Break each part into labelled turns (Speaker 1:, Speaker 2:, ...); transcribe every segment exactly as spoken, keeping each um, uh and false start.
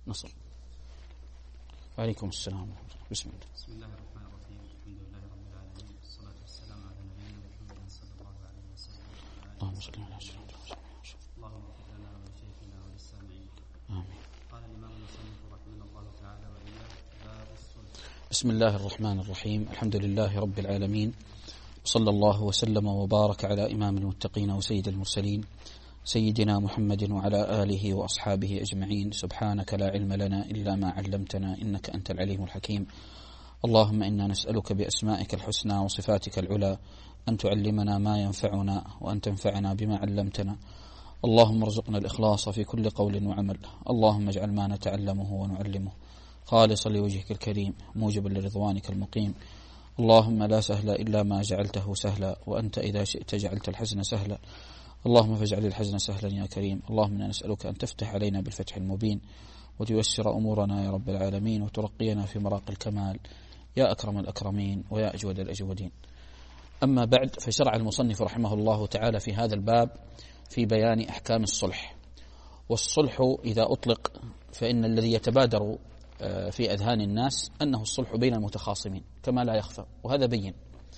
Speaker 1: نصر. وعليكم السلام. بسم الله.
Speaker 2: بسم الله الرحمن الرحيم. الحمد لله رب العالمين، والصلاة والسلام على نبينا محمد صلى الله عليه وسلم.
Speaker 1: اللهم صل على سيدنا محمد.
Speaker 2: اللهم اغفر لنا ولشيخنا وللسامعين.
Speaker 1: آمين.
Speaker 2: قال الإمام المصنف رحمه الله تعالى وإياه: باب الصلح.
Speaker 1: بسم الله الرحمن الرحيم. الحمد لله رب العالمين، صلى الله وسلم وبارك على إمام المتقين وسيد المرسلين سيدنا محمد وعلى آله وأصحابه أجمعين. سبحانك لا علم لنا إلا ما علمتنا إنك أنت العليم الحكيم. اللهم إنا نسألك بأسمائك الحسنى وصفاتك العلى أن تعلمنا ما ينفعنا وأن تنفعنا بما علمتنا. اللهم ارزقنا الإخلاص في كل قول وعمل. اللهم اجعل ما نتعلمه ونعلمه خالصا لوجهك الكريم موجبا لرضوانك المقيم. اللهم لا سهل إلا ما جعلته سهلا، وأنت إذا شئت جعلت الحزن سهلا. اللهم فاجعل الحزن سهلا يا كريم. اللهم إنا نسألك أن تفتح علينا بالفتح المبين وتيسر أمورنا يا رب العالمين، وترقينا في مراق الكمال يا أكرم الأكرمين ويا أجود الأجودين. أما بعد، فشرع المصنف رحمه الله تعالى في هذا الباب في بيان أحكام الصلح. والصلح إذا أطلق فإن الذي يتبادر في أذهان الناس أنه الصلح بين المتخاصمين كما لا يخفى، وهذا بين،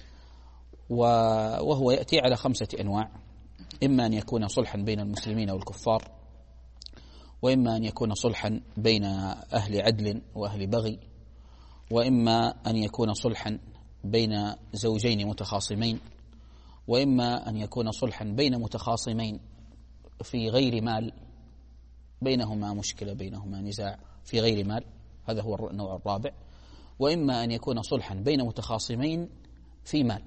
Speaker 1: وهو يأتي على خمسة أنواع: إما أن يكون صلحا بين المسلمين والكفار، وإما أن يكون صلحا بين أهل عدل وأهل بغي، وإما أن يكون صلحا بين زوجين متخاصمين، وإما أن يكون صلحا بين متخاصمين في غير مال، بينهما مشكلة، بينهما نزاع في غير مال، هذا هو النوع الرابع، وإما أن يكون صلحا بين متخاصمين في مال.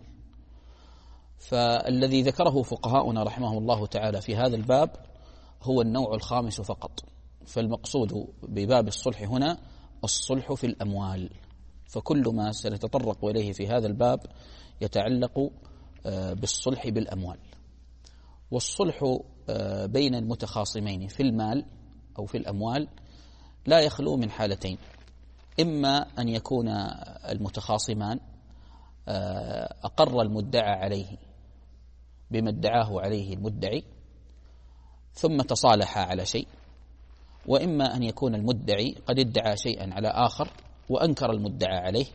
Speaker 1: فالذي ذكره فقهاؤنا رحمه الله تعالى في هذا الباب هو النوع الخامس فقط. فالمقصود بباب الصلح هنا الصلح في الأموال، فكل ما سنتطرق إليه في هذا الباب يتعلق بالصلح بالأموال. والصلح بين المتخاصمين في المال أو في الأموال لا يخلو من حالتين: إما أن يكون المتخاصمان أقر المدعى عليه بما ادعاه عليه المدعي ثم تصالح على شيء، وإما أن يكون المدعي قد ادعى شيئا على آخر وأنكر المدعى عليه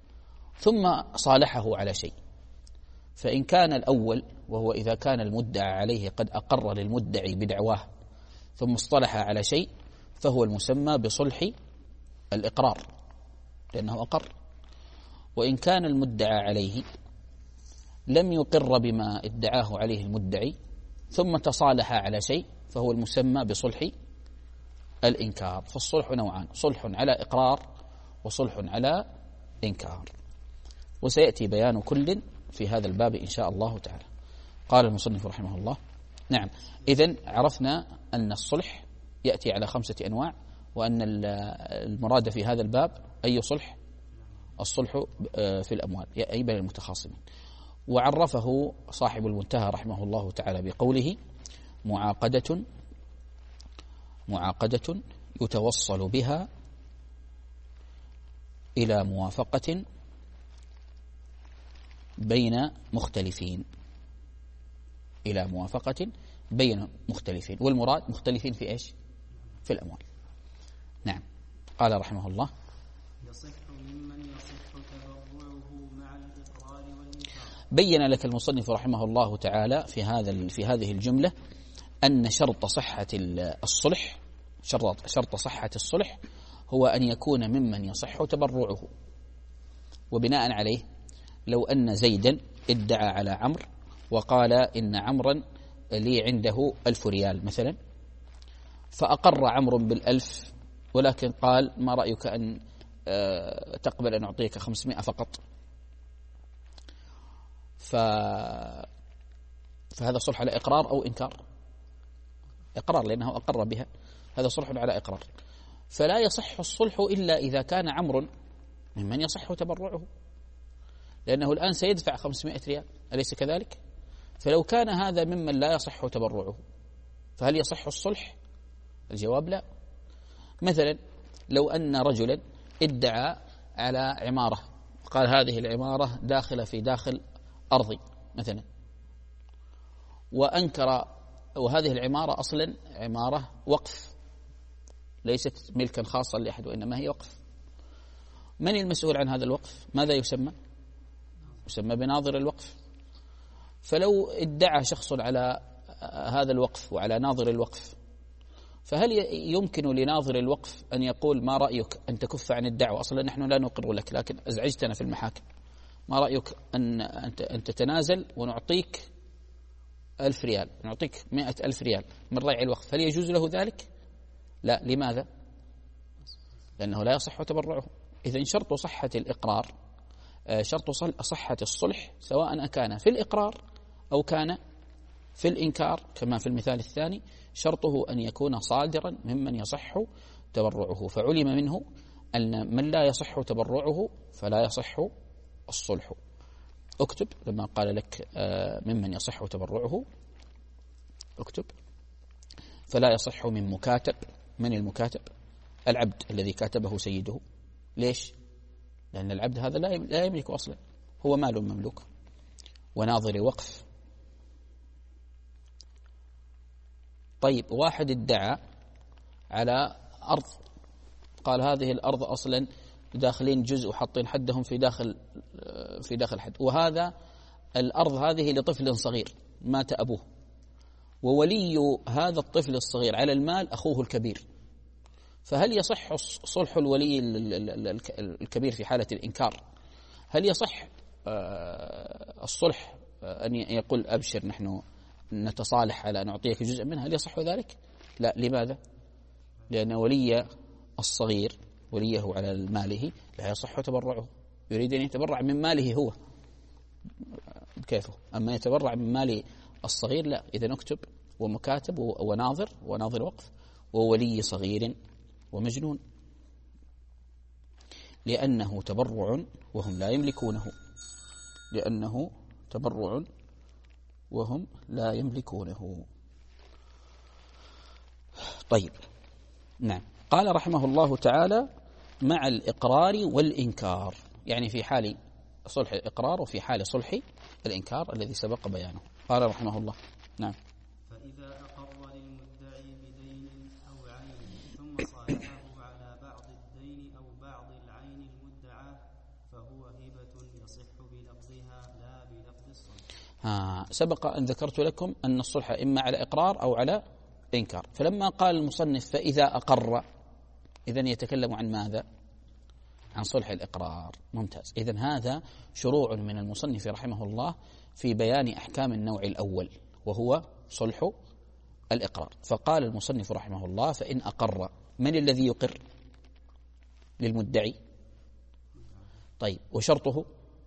Speaker 1: ثم صالحه على شيء. فإن كان الأول، وهو إذا كان المدعى عليه قد أقر للمدعي بدعواه ثم اصطلح على شيء، فهو المسمى بصلح الإقرار لأنه أقر. وإن كان المدعى عليه لم يقر بما ادعاه عليه المدعي ثم تصالح على شيء، فهو المسمى بصلح الإنكار. فالصلح نوعان: صلح على إقرار وصلح على إنكار، وسيأتي بيان كل في هذا الباب إن شاء الله تعالى. قال المصنف رحمه الله: نعم، إذن عرفنا أن الصلح يأتي على خمسة أنواع، وأن المراد في هذا الباب أي صلح؟ الصلح في الأموال، أي بين المتخاصمين. وعرفه صاحب المنتهى رحمه الله تعالى بقوله: معاقدة معاقدة يتوصل بها إلى موافقة بين مختلفين، إلى موافقة بين مختلفين. والمراد مختلفين في إيش؟ في الأموال. نعم. قال رحمه الله:
Speaker 2: يصح ممن يصح تبرعه مع الإقرار والإنكار.
Speaker 1: بين لك المصنف رحمه الله تعالى في هذا في هذه الجملة أن شرط صحة الصلح شرط شرط صحة الصلح هو أن يكون ممن يصح تبرعه. وبناء عليه لو أن زيدا ادعى على عمرو وقال إن عمرا لي عنده ألف ريال مثلا، فأقر عمرو بالألف، ولكن قال: ما رأيك أن تقبل أن أعطيك خمسمائة فقط؟ ف... فهذا صلح على إقرار أو إنكار؟ إقرار، لأنه أقر بها، هذا صلح على إقرار. فلا يصح الصلح إلا إذا كان عمرو ممن يصح تبرعه، لأنه الآن سيدفع خمسمائة ريال، أليس كذلك؟ فلو كان هذا ممن لا يصح تبرعه فهل يصح الصلح؟ الجواب لا. مثلا لو أن رجلا ادعى على عمارة، قال هذه العمارة داخلة في داخل أرضي مثلا، وأنكر، وهذه العمارة أصلا عمارة وقف ليست ملكا خاصا لأحد، وإنما هي وقف. من المسؤول عن هذا الوقف؟ ماذا يسمى؟ يسمى بناظر الوقف. فلو ادعى شخص على هذا الوقف وعلى ناظر الوقف، فهل يمكن لناظر الوقف أن يقول ما رأيك أن تكف عن الدعوة؟ أصلا نحن لا نقر لك، لكن أزعجتنا في المحاكم، ما رأيك أن أن تتنازل ونعطيك ألف ريال، نعطيك مئة ألف ريال من ريع الوقف، هل يجوز له ذلك؟ لا. لماذا؟ لأنه لا يصح تبرعه. إذن شرط صحة الإقرار شرط صحة الصلح، سواء كان في الإقرار أو كان في الإنكار كما في المثال الثاني، شرطه أن يكون صادرا ممن يصح تبرعه. فعلم منه أن من لا يصح تبرعه فلا يصح الصلح. اكتب لما قال لك ممن يصح تبرعه، اكتب فلا يصح من مكاتب. من المكاتب؟ العبد الذي كاتبه سيده. ليش؟ لأن العبد هذا لا يملك أصلا، هو مال مملوك. وناظر وقف. طيب واحد ادعى على أرض، قال هذه الأرض أصلا داخلين جزء وحاطين حدهم في داخل في داخل حد، وهذا الأرض هذه لطفل صغير مات أبوه، وولي هذا الطفل الصغير على المال أخوه الكبير، فهل يصح صلح الولي الكبير في حالة الإنكار؟ هل يصح الصلح أن يقول أبشر نحن نتصالح على أن نعطيك جزء منها؟ هل يصح ذلك؟ لا. لماذا؟ لأن ولي الصغير وليه على ماله لا يصح تبرعه، يريد أن يتبرع من ماله هو كيفه، أما يتبرع من مال الصغير لا. إذا نكتب ومكاتب وناظر وناظر وقف وولي صغير ومجنون، لأنه تبرع وهم لا يملكونه، لأنه تبرع وهم لا يملكونه. طيب نعم. قال رحمه الله تعالى مع الإقرار والإنكار، يعني في حال صلح الإقرار وفي حال صلح الإنكار الذي سبق بيانه. قال رحمه الله نعم.
Speaker 2: فإذا أقر للمدعي بدين أو عين ثم صالحه على بعض الدين أو بعض العين المدعى فهو هبة يصح بلفظها لا بلفظ الصلح.
Speaker 1: ها سبق أن ذكرت لكم أن الصلح إما على إقرار أو على إنكار، فلما قال المصنف فإذا أقر، إذن يتكلم عن ماذا؟ عن صلح الإقرار. ممتاز. إذن هذا شروع من المصنف رحمه الله في بيان أحكام النوع الأول وهو صلح الإقرار. فقال المصنف رحمه الله فإن أقر، من الذي يقر؟ للمدعي. طيب وشرطه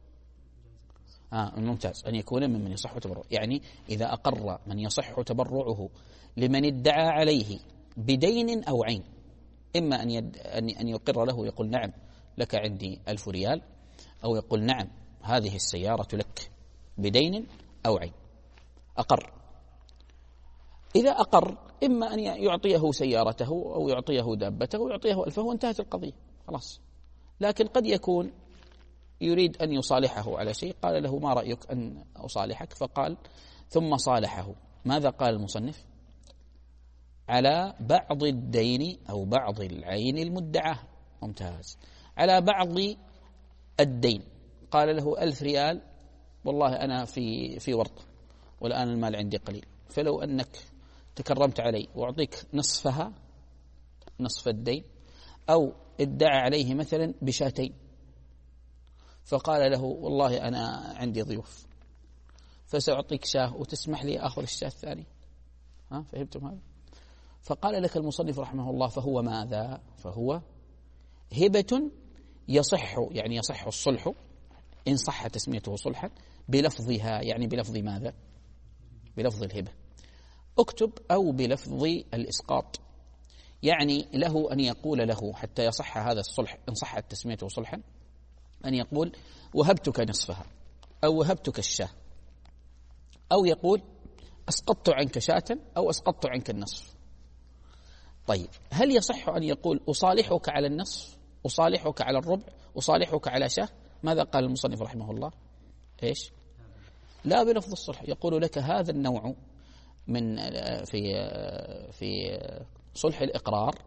Speaker 1: آه ممتاز أن يكون ممن يصح تبرعه، يعني إذا أقر من يصح تبرعه لمن ادعى عليه بدين أو عين، إما أن يد أن يقر له يقول نعم لك عندي ألف ريال، أو يقول نعم هذه السيارة لك بدين أو عين. أقر. إذا أقر إما أن يعطيه سيارته أو يعطيه دابته ويعطيه ألفه وانتهت القضية خلاص. لكن قد يكون يريد أن يصالحه على شيء، قال له ما رأيك أن أصالحك؟ فقال ثم صالحه. ماذا قال المصنف؟ على بعض الدين أو بعض العين المدعاه. ممتاز. على بعض الدين، قال له ألف ريال والله أنا في في ورطة والآن المال عندي قليل، فلو أنك تكرمت علي وأعطيك نصفها، نصف الدين، أو ادعى عليه مثلا بشاتين، فقال له والله أنا عندي ضيوف فسأعطيك شاه وتسمح لي أخذ الشاه الثاني. ها فهمتم هذا؟ فقال لك المصنف رحمه الله فهو ماذا؟ فهو هبة يصح، يعني يصح الصلح إن صح تسميته صلحا بلفظها، يعني بلفظ ماذا؟ بلفظ الهبة. اكتب أو بلفظ الإسقاط، يعني له أن يقول له حتى يصح هذا الصلح إن صحت تسميته صلحا، أن يقول وهبتك نصفها أو وهبتك الشاه، أو يقول أسقطت عنك شاة أو أسقطت عنك النصف. طيب هل يصح أن يقول أصالحك على النصف، أصالحك على الربع، أصالحك على شاه؟ ماذا قال المصنف رحمه الله؟ إيش؟ لا بلفظ الصلح. يقول لك هذا النوع من في في صلح الإقرار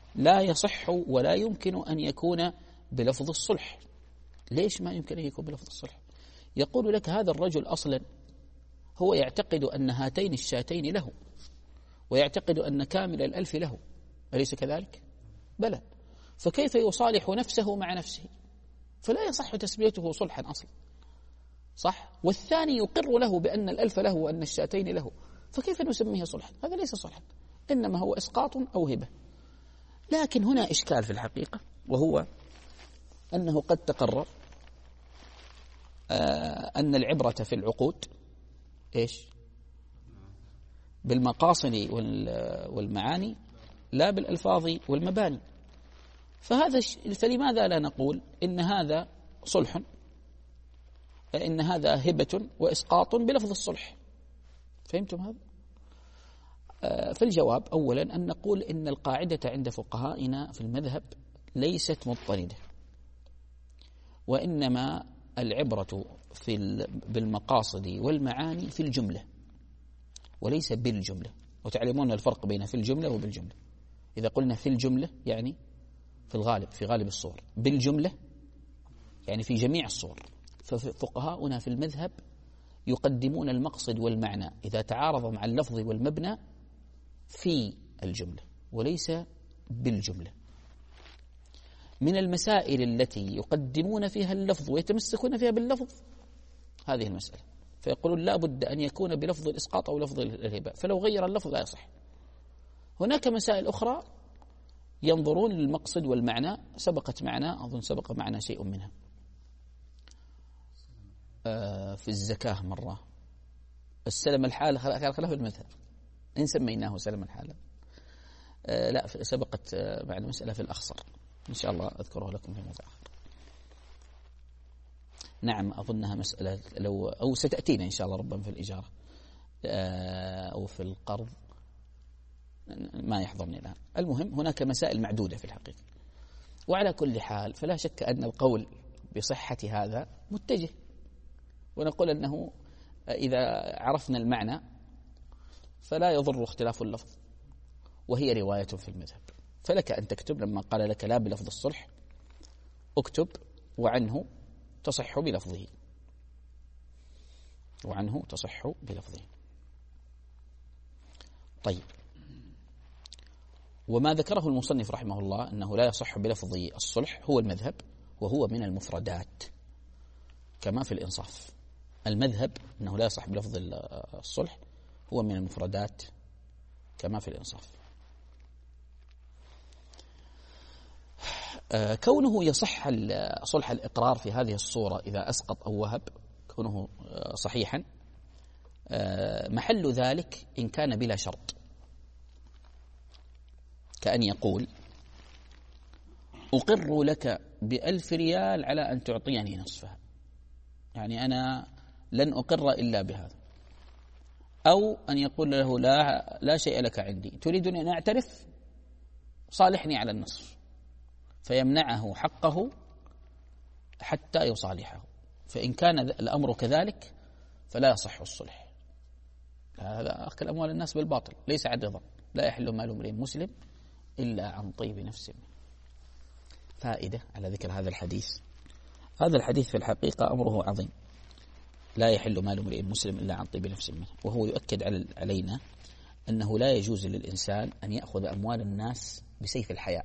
Speaker 1: لا يصح ولا يمكن أن يكون بلفظ الصلح. ليش ما يمكن أن يكون بلفظ الصلح؟ يقول لك هذا الرجل أصلا هو يعتقد أن هاتين الشاتين له، ويعتقد أن كامل الألف له، أليس كذلك؟ بلى. فكيف يصالح نفسه مع نفسه؟ فلا يصح تسميته صلحا أصلا، صح؟ والثاني يقر له بأن الألف له وأن الشاتين له، فكيف نسميه صلحا؟ هذا ليس صلحا، إنما هو إسقاط أو هبة. لكن هنا إشكال في الحقيقة، وهو أنه قد تقرر آه أن العبرة في العقود إيش؟ بالمقاصد والمعاني لا بالألفاظ والمباني. فهذا فلماذا لا نقول إن هذا صلح، إن هذا هبة وإسقاط بلفظ الصلح؟ فهمتم هذا؟ آه فالجواب أولا أن نقول إن القاعدة عند فقهائنا في المذهب ليست مضطردة، وإنما العبرة في بالمقاصد والمعاني في الجملة وليس بالجملة. وتعلمون الفرق بين في الجملة وبالجملة. إذا قلنا في الجملة يعني في الغالب، في غالب الصور. بالجملة يعني في جميع الصور. ففقهاؤنا في المذهب يقدمون المقصد والمعنى إذا تعارض مع اللفظ والمبنى في الجملة وليس بالجملة. من المسائل التي يقدمون فيها اللفظ ويتمسكون فيها باللفظ هذه المسألة، فيقولون لا بد أن يكون بلفظ الإسقاط أو لفظ الهبة، فلو غير اللفظ لا يصح. هناك مسائل أخرى ينظرون للمقصد والمعنى، سبقت معنا أظن سبق معنا شيء منها آه في الزكاة مرة، السلم الحال خلاف المذهب إن سميناه سلم الحال. آه لا سبقت آه معنا مسألة في الأخصر، إن شاء الله أذكره لكم في موضع آخر. نعم أظنها مسألة لو أو ستأتينا إن شاء الله ربما في الإجارة أو في القرض، ما يحضرني الآن. المهم هناك مسائل معدودة في الحقيقة. وعلى كل حال فلا شك أن القول بصحة هذا متجه، ونقول أنه إذا عرفنا المعنى فلا يضر اختلاف اللفظ، وهي رواية في المذهب. فلك أن تكتب لما قال لك لا بلفظ الصلح اكتب وعنه تصح بلفظه، وعنه تصح بلفظه. طيب، وما ذكره المصنف رحمه الله أنه لا يصح بلفظ الصلح هو المذهب، وهو من المفردات كما في الإنصاف. المذهب أنه لا يصح بلفظ الصلح هو من المفردات كما في الإنصاف. كونه يصح صلح الإقرار في هذه الصورة إذا أسقط أو وهب، كونه صحيحا محل ذلك إن كان بلا شرط، كأن يقول أقر لك بألف ريال على أن تعطيني نصفها، يعني أنا لن أقر إلا بهذا. أو أن يقول له لا, لا شيء لك عندي، تريدني أن أعترف، صالحني على النصف، فيمنعه حقه حتى يصالحه. فإن كان الأمر كذلك فلا يصح الصلح. هذا أكل أموال الناس بالباطل ليس عن رضا، لا يحل مال امرئ مسلم إلا عن طيب نفس. فائدة على ذكر هذا الحديث، هذا الحديث في الحقيقة أمره عظيم، لا يحل مال امرئ مسلم إلا عن طيب نفس منه. وهو يؤكد علينا أنه لا يجوز للإنسان أن يأخذ أموال الناس بسيف الحياء.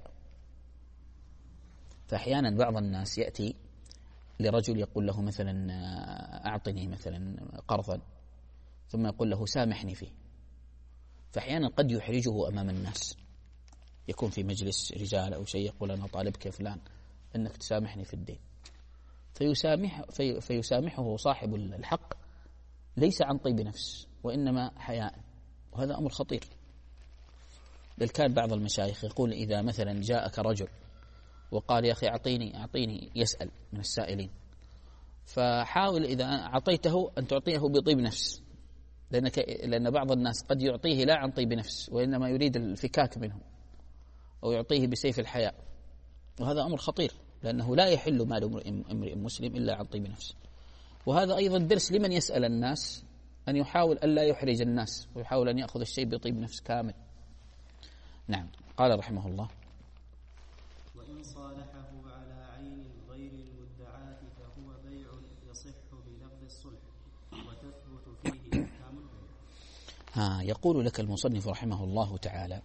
Speaker 1: فأحيانا بعض الناس يأتي لرجل يقول له مثلا أعطني مثلا قرضا، ثم يقول له سامحني فيه. فأحيانا قد يحرجه أمام الناس، يكون في مجلس رجال أو شيء، يقول أنا طالبك فلان أنك تسامحني في الدين، فيسامح في فيسامحه صاحب الحق ليس عن طيب نفس وإنما حياء، وهذا أمر خطير. بل كان بعض المشايخ يقول إذا مثلا جاءك رجل وقال يا أخي أعطيني أعطيني يسأل من السائلين، فحاول إذا أعطيته أن تعطيه بطيب نفس، لأنك لأن بعض الناس قد يعطيه لا عن طيب نفس وإنما يريد الفكاك منه، أو يعطيه بسيف الحياء، وهذا أمر خطير، لأنه لا يحل مال امرئ مسلم إلا عن طيب نفس. وهذا أيضا درس لمن يسأل الناس أن يحاول أن لا يحرج الناس، ويحاول أن يأخذ الشيء بطيب نفس كامل. نعم. قال رحمه الله
Speaker 2: وإن صالحه على عين غير المدعاة فهو بيع يصح بلفظ الصلح وتثبت فيه أحكام البيع.
Speaker 1: ها يقول لك المصنف رحمه الله تعالى: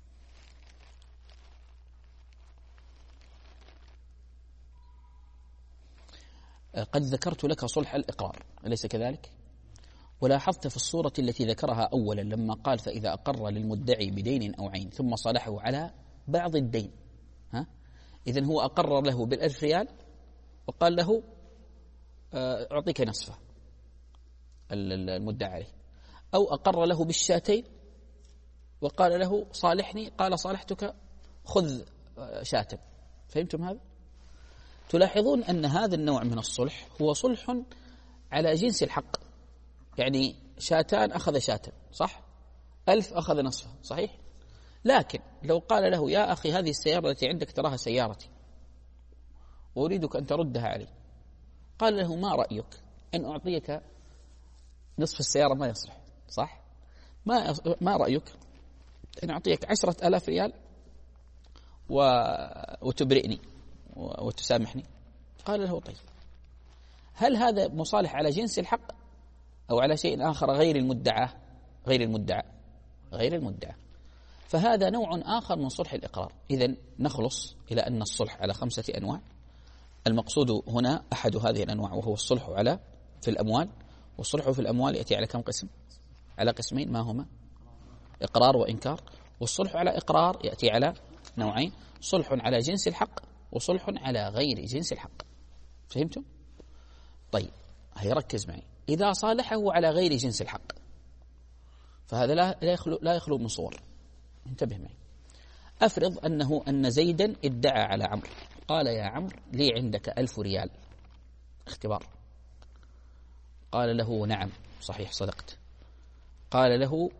Speaker 1: قد ذكرت لك صلح الإقرار، أليس كذلك؟ ولاحظت في الصورة التي ذكرها أولا لما قال: فإذا أقر للمدعي بدين أو عين ثم صالحه على بعض الدين، ها؟ إذن هو أقرر له بالألف ريال وقال له أعطيك نصفه المدعي عليه، أو أقر له بالشاتين وقال له صالحني، قال صالحتك خذ شاتم. فهمتم هذا؟ تلاحظون أن هذا النوع من الصلح هو صلح على جنس الحق، يعني شاتان أخذ شاتا، صح؟ ألف أخذ نصفه، صحيح؟ لكن لو قال له: يا أخي هذه السيارة التي عندك تراها سيارتي وأريدك أن تردها علي، قال له: ما رأيك أن أعطيك نصف السيارة؟ ما يصلح، صح؟ ما ما رأيك أن أعطيك عشرة آلاف ريال و... وتبرئني وتسامحني؟ قال له: طيب. هل هذا مصالح على جنس الحق أو على شيء آخر غير المدعى؟ غير المدعى غير المدعى فهذا نوع آخر من صلح الإقرار. إذن نخلص إلى أن الصلح على خمسة أنواع. المقصود هنا أحد هذه الأنواع وهو الصلح على في الأموال، والصلح في الأموال يأتي على كم قسم؟ على قسمين، ما هما؟ إقرار وإنكار. والصلح على إقرار يأتي على نوعين: صلح على جنس الحق وصلح على غير جنس الحق. فهمتم؟ طيب هيركز معي. إذا صالحه على غير جنس الحق فهذا لا يخلو, لا يخلو من صور. انتبه معي. أفرض أنه أن زيدا ادعى على عمرو، قال: يا عمرو لي عندك ألف ريال، اختبار. قال له: نعم صحيح صدقت. قال له: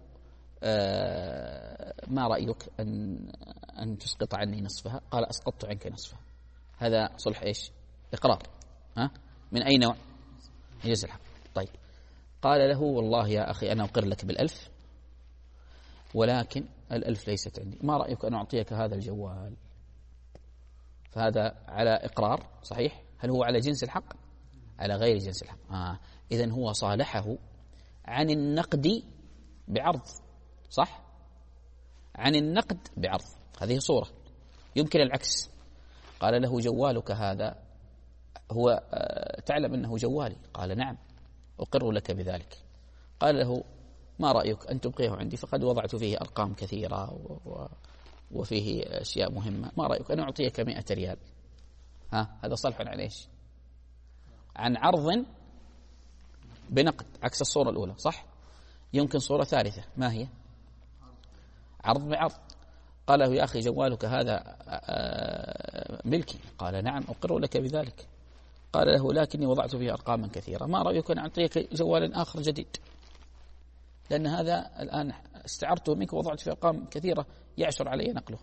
Speaker 1: آه ما رأيك أن أن تسقط عني نصفها؟ قال: أسقطت عنك نصفها. هذا صلح إيش؟ إقرار. ها؟ من أي نوع؟ جنس الحق. طيب قال له: والله يا أخي أنا أقر لك بالألف، ولكن الألف ليست عندي، ما رأيك أن أعطيك هذا الجوال؟ فهذا على إقرار، صحيح؟ هل هو على جنس الحق؟ على غير جنس الحق. آه. إذن هو صالحه عن النقد بعرض، صح؟ عن النقد بعرض، هذه صورة. يمكن العكس، قال له: جوالك هذا هو آه تعلم أنه جوالي؟ قال: نعم أقر لك بذلك. قال له: ما رأيك أن تبقيه عندي؟ فقد وضعت فيه أرقام كثيرة و... وفيه أشياء مهمة، ما رأيك أن أعطيك مئة ريال؟ ها؟ هذا صلح عن إيش؟ عن عرض بنقد، عكس الصورة الأولى، صح؟ يمكن صورة ثالثة، ما هي؟ عرض بعرض. قال له: يا أخي جوالك هذا ملكي؟ قال: نعم أقر لك بذلك. قال له: لكني وضعت فيه أرقاما كثيرة، ما رأيك أن أعطيك جوال آخر جديد؟ لأن هذا الآن استعرته منك ووضعت فيه أرقام كثيرة يعشر علي نقله.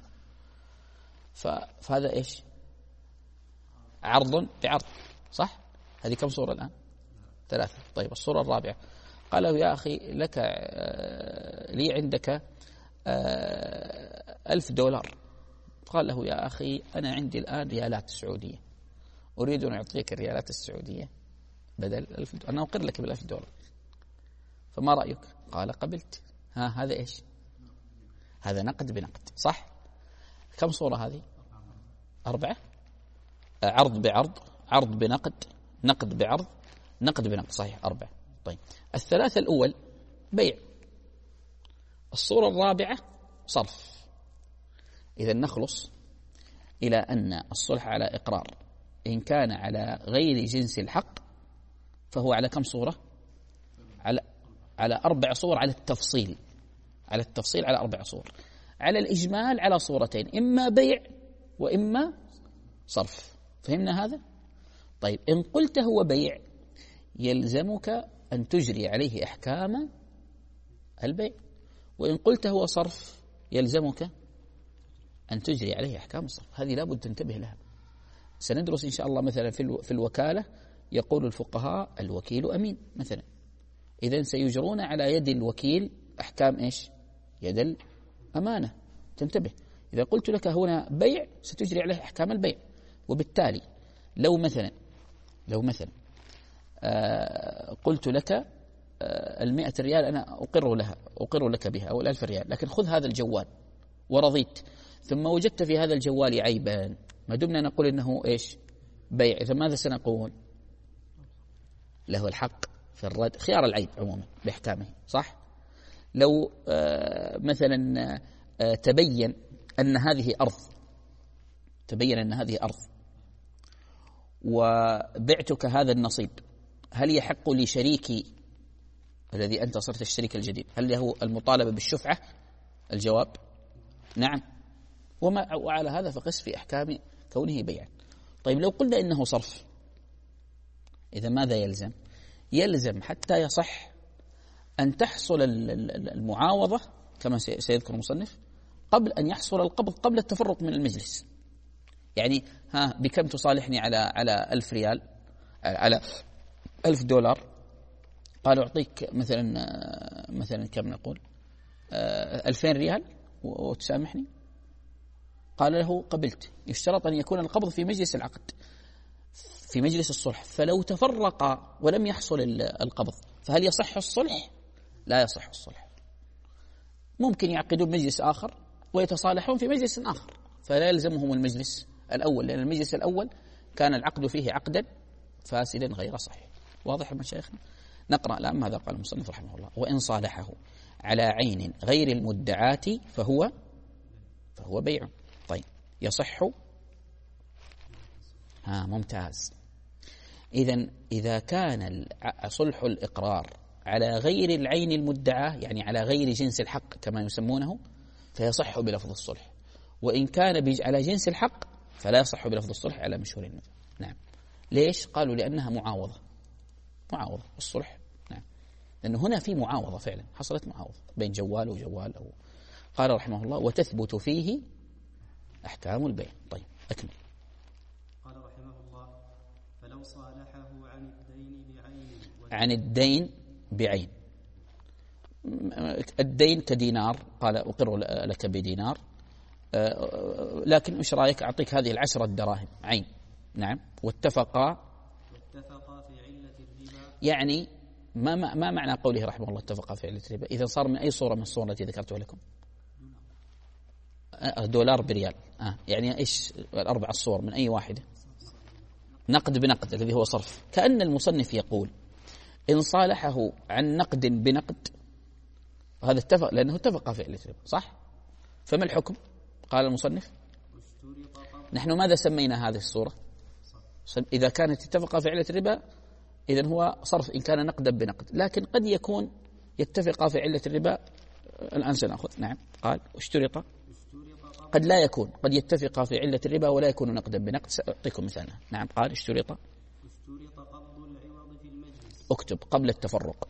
Speaker 1: فهذا إيش؟ عرض بعرض، صح؟ هذه كم صورة الآن؟ ثلاثة. طيب الصورة الرابعة، قال له: يا أخي لك لي عندك ألف دولار. قال له: يا أخي أنا عندي الآن ريالات سعودية، أريد أن أعطيك الريالات السعودية بدل ألف دولار، أنا أقر لك بالألف دولار، فما رأيك؟ قال: قبلت. ها هذا إيش؟ هذا نقد بنقد، صح؟ كم صورة هذه؟ أربعة. عرض بعرض، عرض بنقد، نقد بعرض، نقد بنقد، صحيح أربعة. طيب الثلاثة الأول بيع، الصورة الرابعة صرف. إذا نخلص إلى أن الصلح على إقرار إن كان على غير جنس الحق فهو على كم صورة؟ على على أربع صور، على التفصيل على التفصيل على أربع صور. على الإجمال على صورتين، إما بيع وإما صرف. فهمنا هذا؟ طيب إن قلت هو بيع يلزمك أن تجري عليه أحكام البيع، وإن قلت هو صرف يلزمك أن تجري عليه أحكام الصرف. هذه لابد تنتبه لها. سندرس إن شاء الله مثلا في الوكالة يقول الفقهاء الوكيل أمين مثلا، إذن سيجرون على يد الوكيل أحكام إيش؟ يد الأمانة. تنتبه. إذا قلت لك هنا بيع ستجري عليه أحكام البيع. وبالتالي لو مثلا لو مثلا آه قلت لك آه المئة ريال أنا أقر لها أقر لك بها أو الألف ريال، لكن خذ هذا الجوال ورضيت، ثم وجدت في هذا الجوال عيبا، ما دمنا نقول إنه إيش بيع، إذا ماذا سنقول؟ له الحق في الرد، خيار العيب عموما بإحكامه، صح؟ لو آه مثلا آه تبين أن هذه أرض تبين أن هذه أرض وبعتك هذا النصيب، هل يحق لشريكي الذي أنت صرت الشريك الجديد هل له المطالبة بالشفعة؟ الجواب نعم. وما وعلى هذا فقس في أحكام كونه بيعا. طيب لو قلنا إنه صرف، إذا ماذا يلزم؟ يلزم حتى يصح أن تحصل المعاوضة كما سيذكر المصنف قبل أن يحصل القبض، قبل التفرق من المجلس. يعني ها بكم تصالحني على على ألف ريال، على ألف دولار؟ قال أعطيك مثلا مثلا كم نقول ألفين ريال وتسامحني. قال له قبلت. يشترط أن يكون القبض في مجلس العقد، في مجلس الصلح. فلو تفرق ولم يحصل القبض فهل يصح الصلح؟ لا يصح الصلح. ممكن يعقدون مجلس آخر ويتصالحون في مجلس آخر، فلا يلزمهم المجلس الأول، لأن المجلس الأول كان العقد فيه عقدا فاسدا غير صحيح. واضح يا مشايخنا؟ نقرأ الآن ماذا قال المصنف رحمه الله: وإن صالحه على عين غير المدعاة فهو فهو بيع. طيب يصح؟ ها ممتاز. إذن إذا كان صلح الإقرار على غير العين المدعاة، يعني على غير جنس الحق كما يسمونه، فيصح بلفظ الصلح. وإن كان على جنس الحق فلا يصح بلفظ الصلح على مشهور المذهب. نعم. ليش؟ قالوا لأنها معاوضة. معاوضة الصلح. نعم. لأنه هنا في معاوضة فعلا، حصلت معاوضة بين جوال وجوال. أو قال رحمه الله: وتثبت فيه أحكام البيع. طيب أكمل.
Speaker 2: قال رحمه الله: فلو صالحه عن الدين بعين
Speaker 1: عن الدين بعين. الدين كدينار، قال أقر لك بدينار، لكن إيش رأيك أعطيك هذه العشرة دراهم عين. نعم. واتفقا
Speaker 2: واتفقا في علة الربا. يعني
Speaker 1: ما ما معنى قوله رحمه الله اتفقا في علة الربا؟ إذا صار من أي صورة من الصور التي ذكرتها لكم؟ دولار بريال. آه يعني إيش الأربع الصور من أي واحدة؟ نقد بنقد الذي هو صرف. كأن المصنف يقول إن صالحه عن نقد بنقد هذا اتفق، لأنه اتفق في علة الربا، صح؟ فما الحكم؟ قال المصنف: نحن ماذا سمينا هذه الصورة؟ إذا كانت اتفق في علة الربا إذن هو صرف إن كان نقدا بنقد، لكن قد يكون يتفق في علة الربا. الآن سنأخذ. نعم. قال: اشترط. قد لا يكون، قد يتفق في علة الربا ولا يكون نقدا بنقد. سأعطيكم مثالنا. نعم. قال: اشترط.
Speaker 2: اشترط قبض العوض في المجلس.
Speaker 1: اكتب قبل التفرق.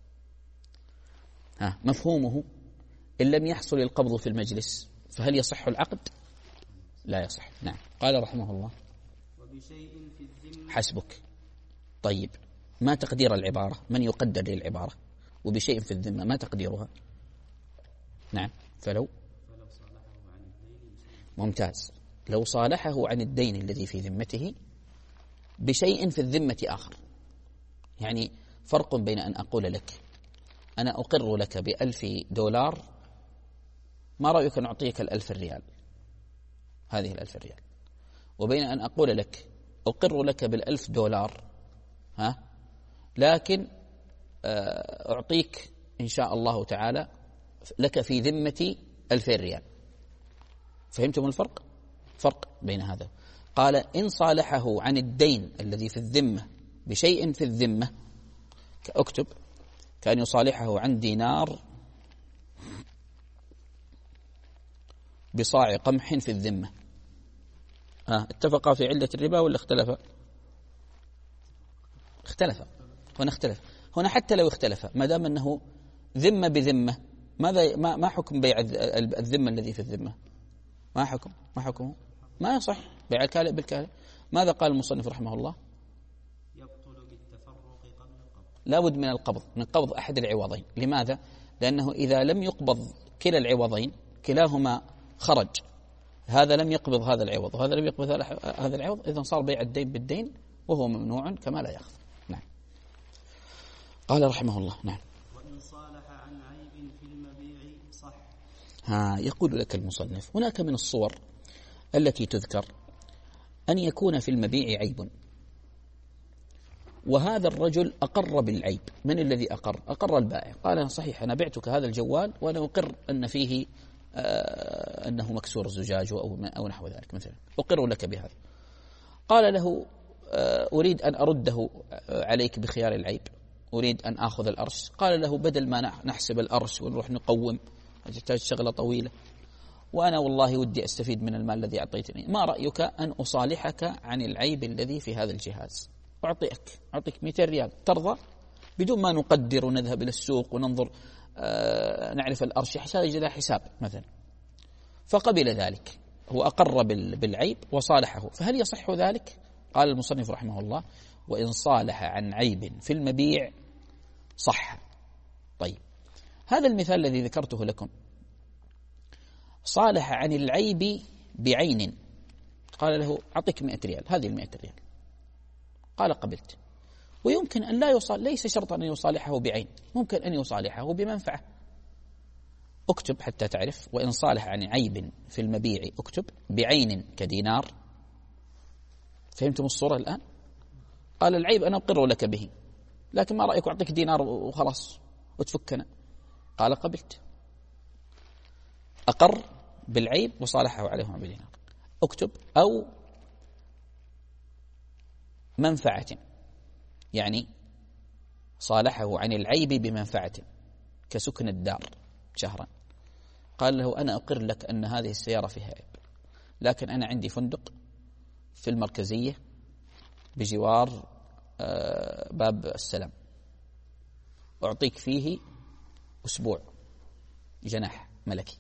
Speaker 1: ها مفهومه: إن لم يحصل القبض في المجلس فهل يصح العقد؟ لا يصح. نعم. قال رحمه الله:
Speaker 2: وبشيء في الذمة.
Speaker 1: حسبك. طيب ما تقدير العبارة؟ من يقدر للعبارة؟ وبشيء في الذمة ما تقديرها؟ نعم. فلو
Speaker 2: فلو صالحه عن الدين.
Speaker 1: ممتاز. لو صالحه عن الدين الذي في ذمته بشيء في الذمة آخر. يعني فرق بين أن أقول لك أنا أقر لك بألف دولار، ما رأيك أن أعطيك الألف الريال، هذه الألف الريال، وبين أن أقول لك أقر لك بالألف دولار، ها لكن أعطيك إن شاء الله تعالى لك في ذمتي ألفين ريال. فهمتم الفرق؟ فرق بين هذا. قال: إن صالحه عن الدين الذي في الذمة بشيء في الذمة، أكتب كأن يصالحه عن دينار بصاع قمح في الذمة. ها اتفقا في علة الربا ولا اختلفا؟ اختلف. هنا اختلف. هنا حتى لو اختلف ما دام أنه ذمة بذمة، ماذا ما ما حكم بيع الذمة الذي في الذمة؟ ما حكم ما حكمه؟ ما يصح بيع الكالئ بالكالئ. ماذا قال المصنف رحمه الله؟
Speaker 2: يبطل بالتفرق قبل القبض.
Speaker 1: لا بد من القبض، من قبض أحد العوضين. لماذا؟ لأنه إذا لم يقبض كلا العوضين كلاهما خرج هذا لم يقبض هذا العوض وهذا لم يقبض هذا العوض، إذن صار بيع الدين بالدين وهو ممنوع كما لا يأخذ. نعم. قال رحمه الله: نعم.
Speaker 2: وإن صالح عن عيب في المبيع صح.
Speaker 1: ها يقول لك المصنف: هناك من الصور التي تذكر أن يكون في المبيع عيب، وهذا الرجل أقر بالعيب. من الذي أقر؟ أقر البائع، قال: صحيح أنا بعتك هذا الجوال وأنا أقر أن فيه آه أنه مكسور الزجاج أو, أو نحو ذلك مثلا، أقر لك بهذا. قال له: آه أريد أن أرده عليك بخيار العيب، أريد أن أخذ الأرش. قال له: بدل ما نحسب الأرش ونروح نقوم، تحتاج شغلة طويلة، وأنا والله ودي أستفيد من المال الذي أعطيتني، ما رأيك أن أصالحك عن العيب الذي في هذا الجهاز؟ أعطيك أعطيك مئتين ريال، ترضى؟ بدون ما نقدر ونذهب إلى السوق وننظر آه نعرف الأرش، يحتاج إلى حساب مثلا. فقبل ذلك، هو أقر بالعيب وصالحه. فهل يصح ذلك؟ قال المصنف رحمه الله: وإن صالح عن عيب في المبيع صح. طيب، هذا المثال الذي ذكرته لكم، صالح عن العيب بعين، قال له: أعطيك مئة ريال، هذه المئة ريال. قال: قبلت. ويمكن أن لا يصالح، ليس شرطا أن يصالحه بعين، ممكن أن يصالحه بمنفعة. اكتب حتى تعرف: وإن صالح عن عيب في المبيع اكتب بعين كدينار. فهمتم الصورة الآن؟ قال: العيب أنا أقر لك به، لكن ما رأيك أعطيك دينار وخلاص وتفكنا؟ قال: قبلت. أقر بالعيب وصالحه عليهما بدينار. اكتب: أو منفعة، يعني صالحه عن العيب بمنفعة كسكن الدار شهرا. قال له: أنا أقر لك أن هذه السيارة فيها عيب، لكن أنا عندي فندق في المركزية بجوار باب السلام، أعطيك فيه أسبوع جناح ملكي.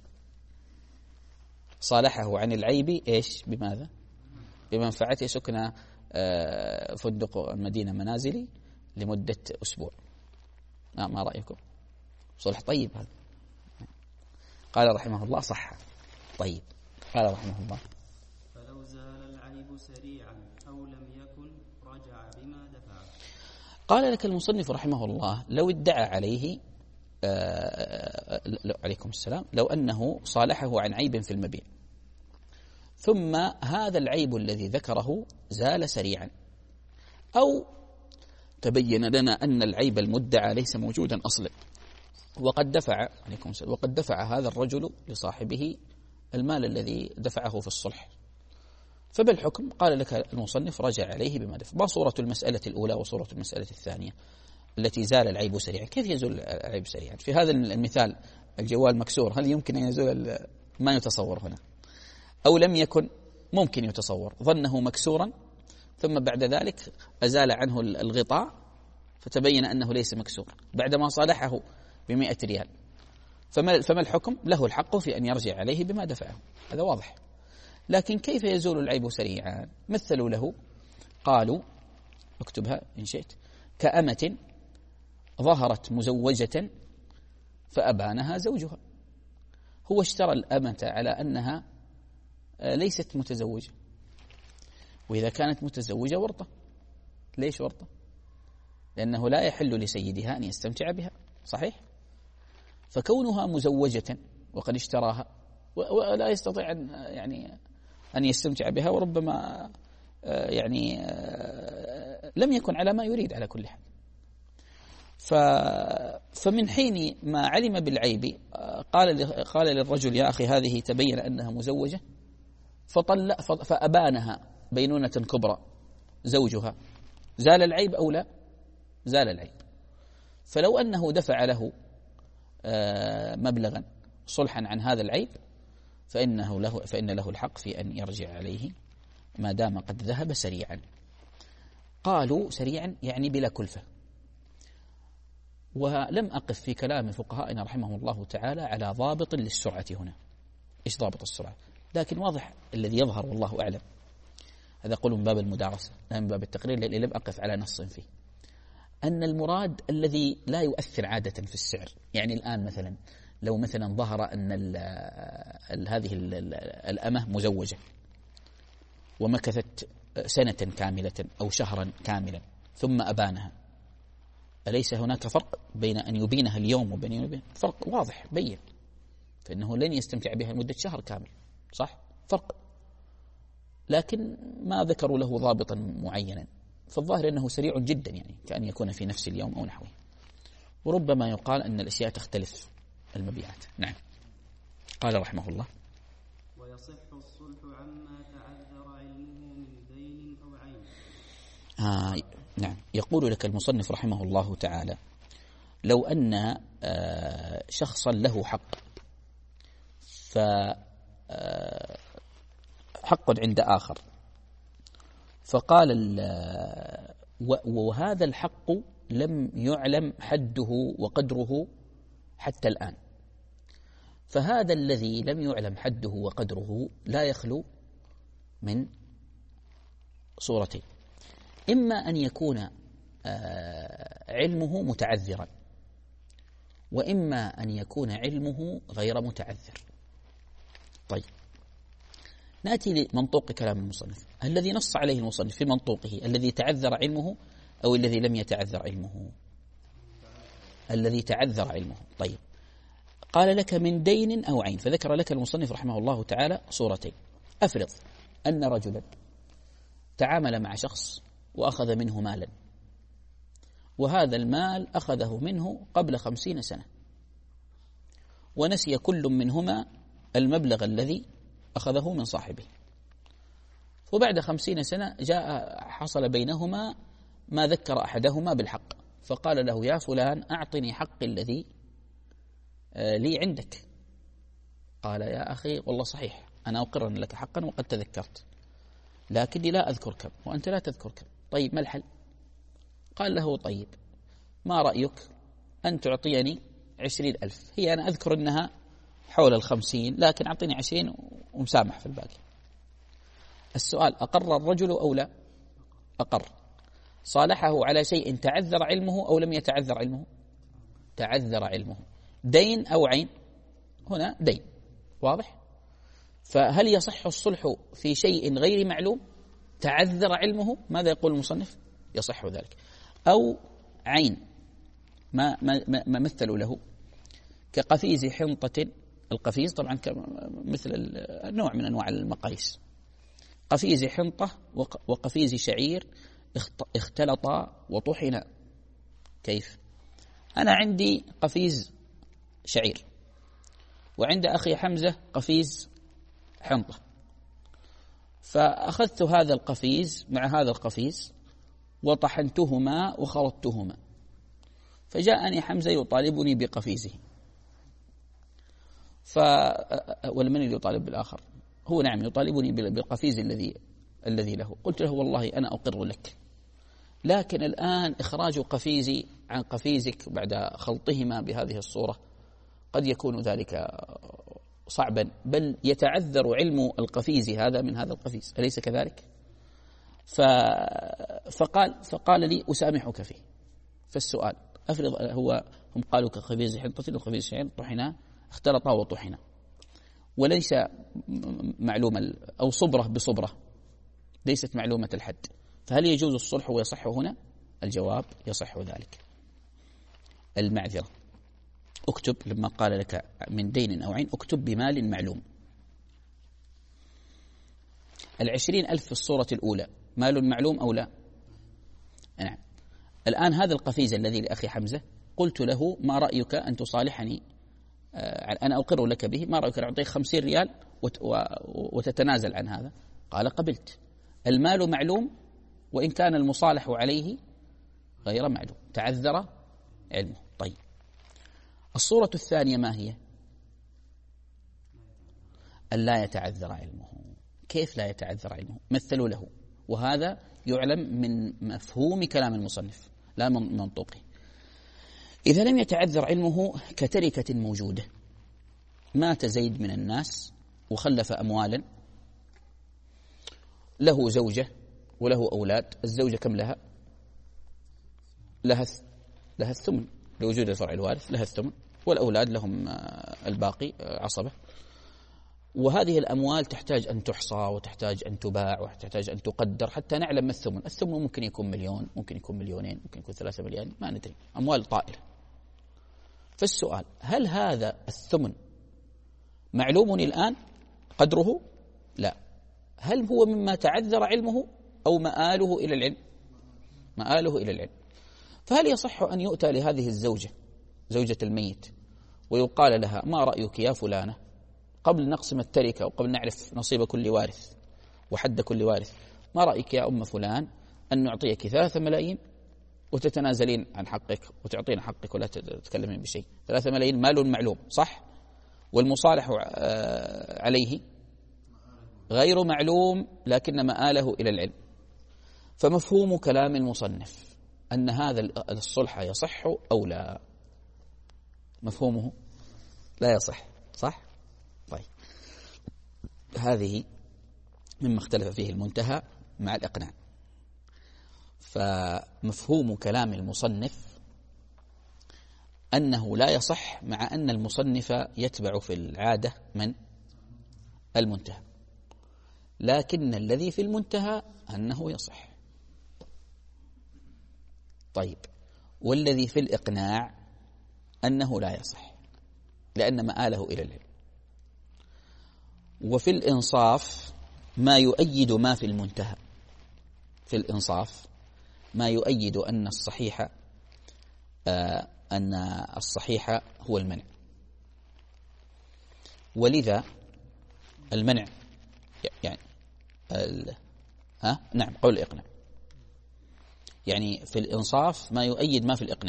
Speaker 1: صالحه عن العيب إيش؟ بماذا؟ بمنفعته، سكن فندق المدينة منازلي لمدة أسبوع. ما, ما رأيكم؟ صلح طيب هذا. قال رحمه الله: صح. طيب، قال رحمه الله:
Speaker 2: فلو زال العيب سريعا أو لم يكن رجع بما دفع.
Speaker 1: قال لك المصنف رحمه الله: لو ادعى عليه آه عليكم السلام، لو أنه صالحه عن عيب في المبيع، ثم هذا العيب الذي ذكره زال سريعا، أو تبين لنا أن العيب المدعى ليس موجودا أصلا، وقد دفع عليكم السلام وقد دفع هذا الرجل لصاحبه المال الذي دفعه في الصلح، فبالحكم قال لك المصنف: رجع عليه بما دفع. ما صورة المسألة الأولى وصورة المسألة الثانية التي زال العيب سريعا؟ كيف يزول العيب سريعا؟ في هذا المثال الجوال مكسور، هل يمكن أن يزول؟ ما يتصور هنا. أو لم يكن، ممكن يتصور، ظنه مكسورا ثم بعد ذلك أزال عنه الغطاء فتبين أنه ليس مكسور بعدما صالحه بمئة ريال، فما, فما الحكم؟ له الحق في أن يرجع عليه بما دفعه، هذا واضح. لكن كيف يزول العيب سريعا؟ مثلوا له، قالوا: اكتبها إن شئت: كأمة ظهرت مزوجة فأبانها زوجها. هو اشترى الأمة على أنها ليست متزوجة، وإذا كانت متزوجة ورطة. ليش ورطة؟ لأنه لا يحل لسيدها أن يستمتع بها، صحيح؟ فكونها مزوجة وقد اشتراها ولا يستطيع أن يعني أن يستمتع بها، وربما يعني لم يكن على ما يريد على كل حال. فمن حين ما علم بالعيب قال قال للرجل: يا أخي هذه تبين أنها مزوجة، فطلق فأبانها بينونة كبرى زوجها. زال العيب أو لا؟ زال العيب. فلو أنه دفع له مبلغا صلحا عن هذا العيب فإنه له فإن له الحق في أن يرجع عليه ما دام قد ذهب سريعا. قالوا سريعا يعني بلا كلفة. ولم أقف في كلام فقهائنا رحمهم الله تعالى على ضابط للسرعة هنا. إيش ضابط السرعة؟ لكن واضح الذي يظهر والله أعلم، هذا قول من باب المدارسة لا من باب التقرير لأني لم أقف على نص فيه، أن المراد الذي لا يؤثر عادة في السعر. يعني الآن مثلا لو مثلا ظهر أن ال ال هذه ال الأمة مزوجة ومكثت سنة كاملة أو شهرا كاملا ثم أبانها، أليس هناك فرق بين أن يبينها اليوم وبين أن يبين؟ فرق واضح بين، فإنه لن يستمتع بها لمدة شهر كامل، صح؟ فرق، لكن ما ذكروا له ضابطا معينا، فالظاهر أنه سريع جدا، يعني كأن يكون في نفس اليوم أو نحوه. وربما يقال أن الأشياء تختلف المبيعات. نعم. قال رحمه الله:
Speaker 2: ويصح الصلح عما تعذر علمه من دين أو عين.
Speaker 1: آه نعم. يقول لك المصنف رحمه الله تعالى: لو أن آه شخصا له حق، ف آه حق عند آخر، فقال وهذا الحق لم يعلم حده وقدره حتى الآن، فهذا الذي لم يعلم حده وقدره لا يخلو من صورتين: إما أن يكون علمه متعذرا، وإما أن يكون علمه غير متعذر. طيب، نأتي لمنطوق كلام المصنف. الذي نص عليه المصنف في منطوقه الذي تعذر علمه أو الذي لم يتعذر علمه؟ الذي تعذر علمه. طيب، قال لك من دين أو عين، فذكر لك المصنف رحمه الله تعالى صورتين. أفرض أن رجلا تعامل مع شخص وأخذ منه مالا، وهذا المال أخذه منه قبل خمسين سنة، ونسي كل منهما المبلغ الذي أخذه من صاحبه، وبعد خمسين سنة جاء حصل بينهما ما ذكر أحدهما بالحق، فقال له: يا فلان أعطني حق الذي لي عندك. قال: يا أخي والله صحيح أنا أقر لك حقا وقد تذكرت، لكني لا أذكر كم وأنت لا تذكر كم. طيب، ما الحل؟ قال له: طيب، ما رأيك أن تعطيني عشرين ألف، هي أنا أذكر أنها حول الخمسين، لكن أعطيني عشرين ومسامح في الباقي. السؤال: أقر الرجل أو لا؟ أقر. صالحه على شيء تعذر علمه أو لم يتعذر علمه؟ تعذر علمه. دين أو عين؟ هنا دين، واضح؟ فهل يصح الصلح في شيء غير معلوم تعذر علمه؟ ماذا يقول المصنف؟ يصح ذلك. أو عين، ما, ما, ما مثلوا له كقفيز حنطة. القفيز طبعا مثل النوع من أنواع المقاييس. قفيز حنطة وقفيز شعير اختلطا وطحنا. كيف؟ أنا عندي قفيز شعير، وعند أخي حمزة قفيز حنطة، فأخذت هذا القفيز مع هذا القفيز وطحنتهما وخلطتهما، فجاءني حمزة يطالبني بقفيزه، ف ولمن اللي يطالب بالآخر؟ هو نعم يطالبني بالقفيز الذي الذي له. قلت له: والله أنا أقر لك، لكن الآن إخراج قفيزي عن قفيزك بعد خلطهما بهذه الصورة قد يكون ذلك صعبا، بل يتعذر علم القفيز هذا من هذا القفيز، أليس كذلك؟ ف... فقال فقال لي: أسامحك فيه. فالسؤال: أفرض هو هم قالوا كقفيز حنطة وقفيز شعير طحنا، اختلطا وطحنا، وليس معلومة، أو صبرة بصبرة ليست معلومة الحد، فهل يجوز الصلح ويصح هنا؟ الجواب: يصح ذلك. المعذرة، اكتب لما قال لك من دين أو عين، اكتب بمال معلوم. العشرين ألف في الصورة الأولى مال معلوم أو لا؟ نعم. الآن هذا القفيز الذي لأخي حمزة قلت له: ما رأيك أن تصالحني، أنا أقر لك به، ما رأيك أعطيك خمسين ريال وتتنازل عن هذا؟ قال: قبلت. المال معلوم وإن كان المصالح عليه غير معلوم، تعذر علمه. طيب، الصورة الثانية ما هي؟ أن لا يتعذر علمه. كيف لا يتعذر علمه؟ مثلوا له، وهذا يعلم من مفهوم كلام المصنف لا من منطوقه. إذا لم يتعذر علمه كتركة موجودة، مات زيد من الناس وخلف أموالا، له زوجة وله أولاد، الزوجة كم لها؟ لها لها الثمن لوجود الفرع الوارث، لها الثمن، والأولاد لهم الباقي عصبة. وهذه الأموال تحتاج أن تحصى وتحتاج أن تباع وتحتاج أن تقدر حتى نعلم ما الثمن. الثمن ممكن يكون مليون، ممكن يكون مليونين، ممكن يكون ثلاثة مليون، ما ندري، أموال طائلة. فالسؤال: هل هذا الثمن معلوم الآن قدره؟ لا. هل هو مما تعذر علمه أو مآله إلى العلم؟ مآله إلى العلم. فهل يصح أن يؤتى لهذه الزوجة، زوجة الميت، ويقال لها: ما رأيك يا فلانة، قبل نقسم التركة وقبل نعرف نصيب كل وارث وحد كل وارث، ما رأيك يا أم فلان أن نعطيك ثلاثة ملايين وتتنازلين عن حقك وتعطينا حقك ولا تتكلمين بشيء؟ ثلاثة ملايين مال معلوم، صح؟ والمصالح عليه غير معلوم لكن مآله إلى العلم. فمفهوم كلام المصنف أن هذا الصلح يصح أو لا؟ مفهومه لا يصح، صح؟ طيب، هذه مما اختلف فيه المنتهى مع الإقناع. فمفهوم كلام المصنف أنه لا يصح، مع أن المصنف يتبع في العادة من؟ المنتهى. لكن الذي في المنتهى أنه يصح. طيب، والذي في الإقناع أنه لا يصح لأن مآله إلى العلم. وفي الإنصاف ما يؤيد ما في المنتهى. في الإنصاف ما يؤيد أن الصحيح آه أن الصحيح هو المنع. ولذا المنع يعني ها نعم قول الإقناع، يعني في الإنصاف ما يؤيد ما في الإقناع.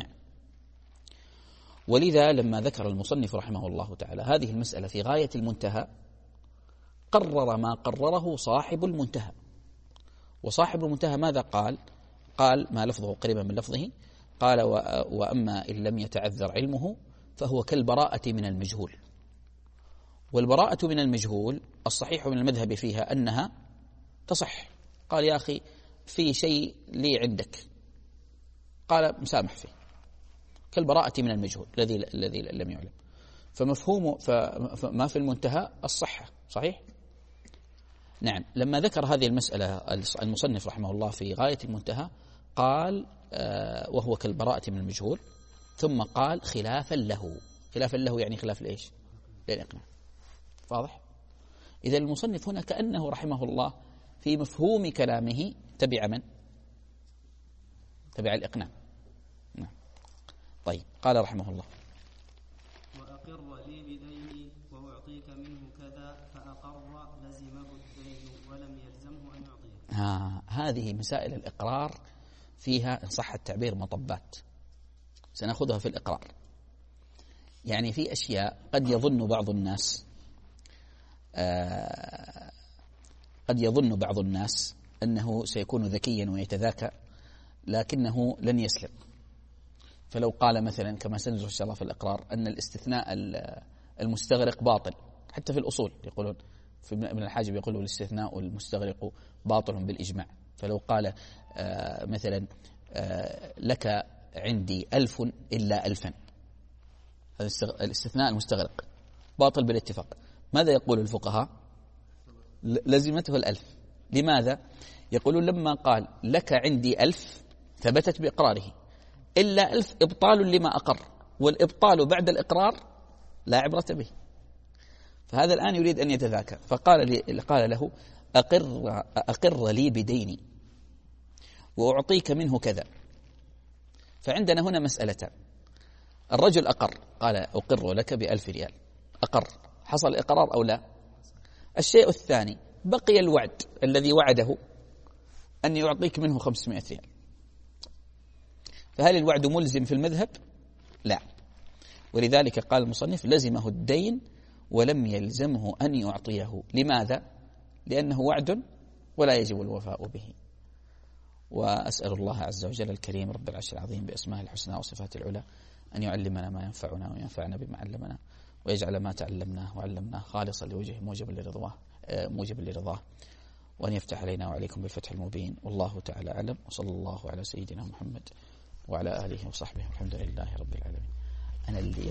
Speaker 1: ولذا لما ذكر المصنف رحمه الله تعالى هذه المسألة في غاية المنتهى، قرر ما قرره صاحب المنتهى. وصاحب المنتهى ماذا قال؟ قال ما لفظه قريبا من لفظه، قال: وأما إن لم يتعذر علمه فهو كالبراءة من المجهول. والبراءة من المجهول الصحيح من المذهب فيها أنها تصح. قال: يا أخي في شيء لي عندك، قال: مسامح فيه، كالبراءة من المجهول الذي الذي لم يعلم. فمفهوم فما في المنتهى الصحة، صحيح؟ نعم. لما ذكر هذه المسألة المصنف رحمه الله في غاية المنتهى قال: آه وهو كالبراءة من المجهول، ثم قال: خلافا له. خلافا له يعني خلاف لإيش؟ للإقناع. واضح؟ إذا المصنف هنا كأنه رحمه الله في مفهوم كلامه تبع من؟ تبع الإقناع. نعم. طيب، قال رحمه الله:
Speaker 2: وأقر لي بديني وأعطيك منه كذا، فأقر لزمه الدين ولم يلزمه أن يعطيه.
Speaker 1: ها هذه مسائل الإقرار فيها إن صح التعبير مطبات، سنأخذها في الإقرار. يعني في أشياء قد يظن بعض الناس آه قد يظن بعض الناس أنه سيكون ذكيا ويتذاكى، لكنه لن يسلم. فلو قال مثلا كما سنجد إن شاء الله في الإقرار أن الاستثناء المستغرق باطل، حتى في الأصول يقولون، في ابن الحاجب يقولوا الاستثناء المستغرق باطل بالإجماع. فلو قال آه مثلا آه لك عندي ألف إلا ألفا، هذا الاستثناء المستغرق باطل بالاتفاق. ماذا يقول الفقهاء؟ لزمته الألف. لماذا؟ يقولون لما قال لك عندي ألف ثبتت بإقراره، إلا ألف إبطال لما أقر، والإبطال بعد الإقرار لا عبرة به. فهذا الآن يريد أن يتذاكى، فقال لي قال له: أقر, أقر لي بديني وأعطيك منه كذا. فعندنا هنا مسألتان. الرجل أقر، قال: أقر لك بألف ريال، أقر، حصل إقرار أو لا؟ الشيء الثاني، بقي الوعد الذي وعده أن يعطيك منه خمسمائة ريال. فهل الوعد ملزم في المذهب؟ لا. ولذلك قال المصنف: لزمه الدين ولم يلزمه أن يعطيه. لماذا؟ لأنه وعد ولا يجب الوفاء به. وأسأل الله عز وجل الكريم رب العرش العظيم بأسمائه الحسنى وصفاته العلى أن يعلمنا ما ينفعنا وينفعنا بما علمنا، ويجعل ما تعلمناه وعلمناه خالصا لوجهه موجبا لرضاه موجبا لرضاه، وأن يفتح علينا وعليكم بالفتح المبين. والله تعالى أعلم، وصلى الله على سيدنا محمد وعلى آله وصحبه، والحمد لله رب العالمين. أنا اللي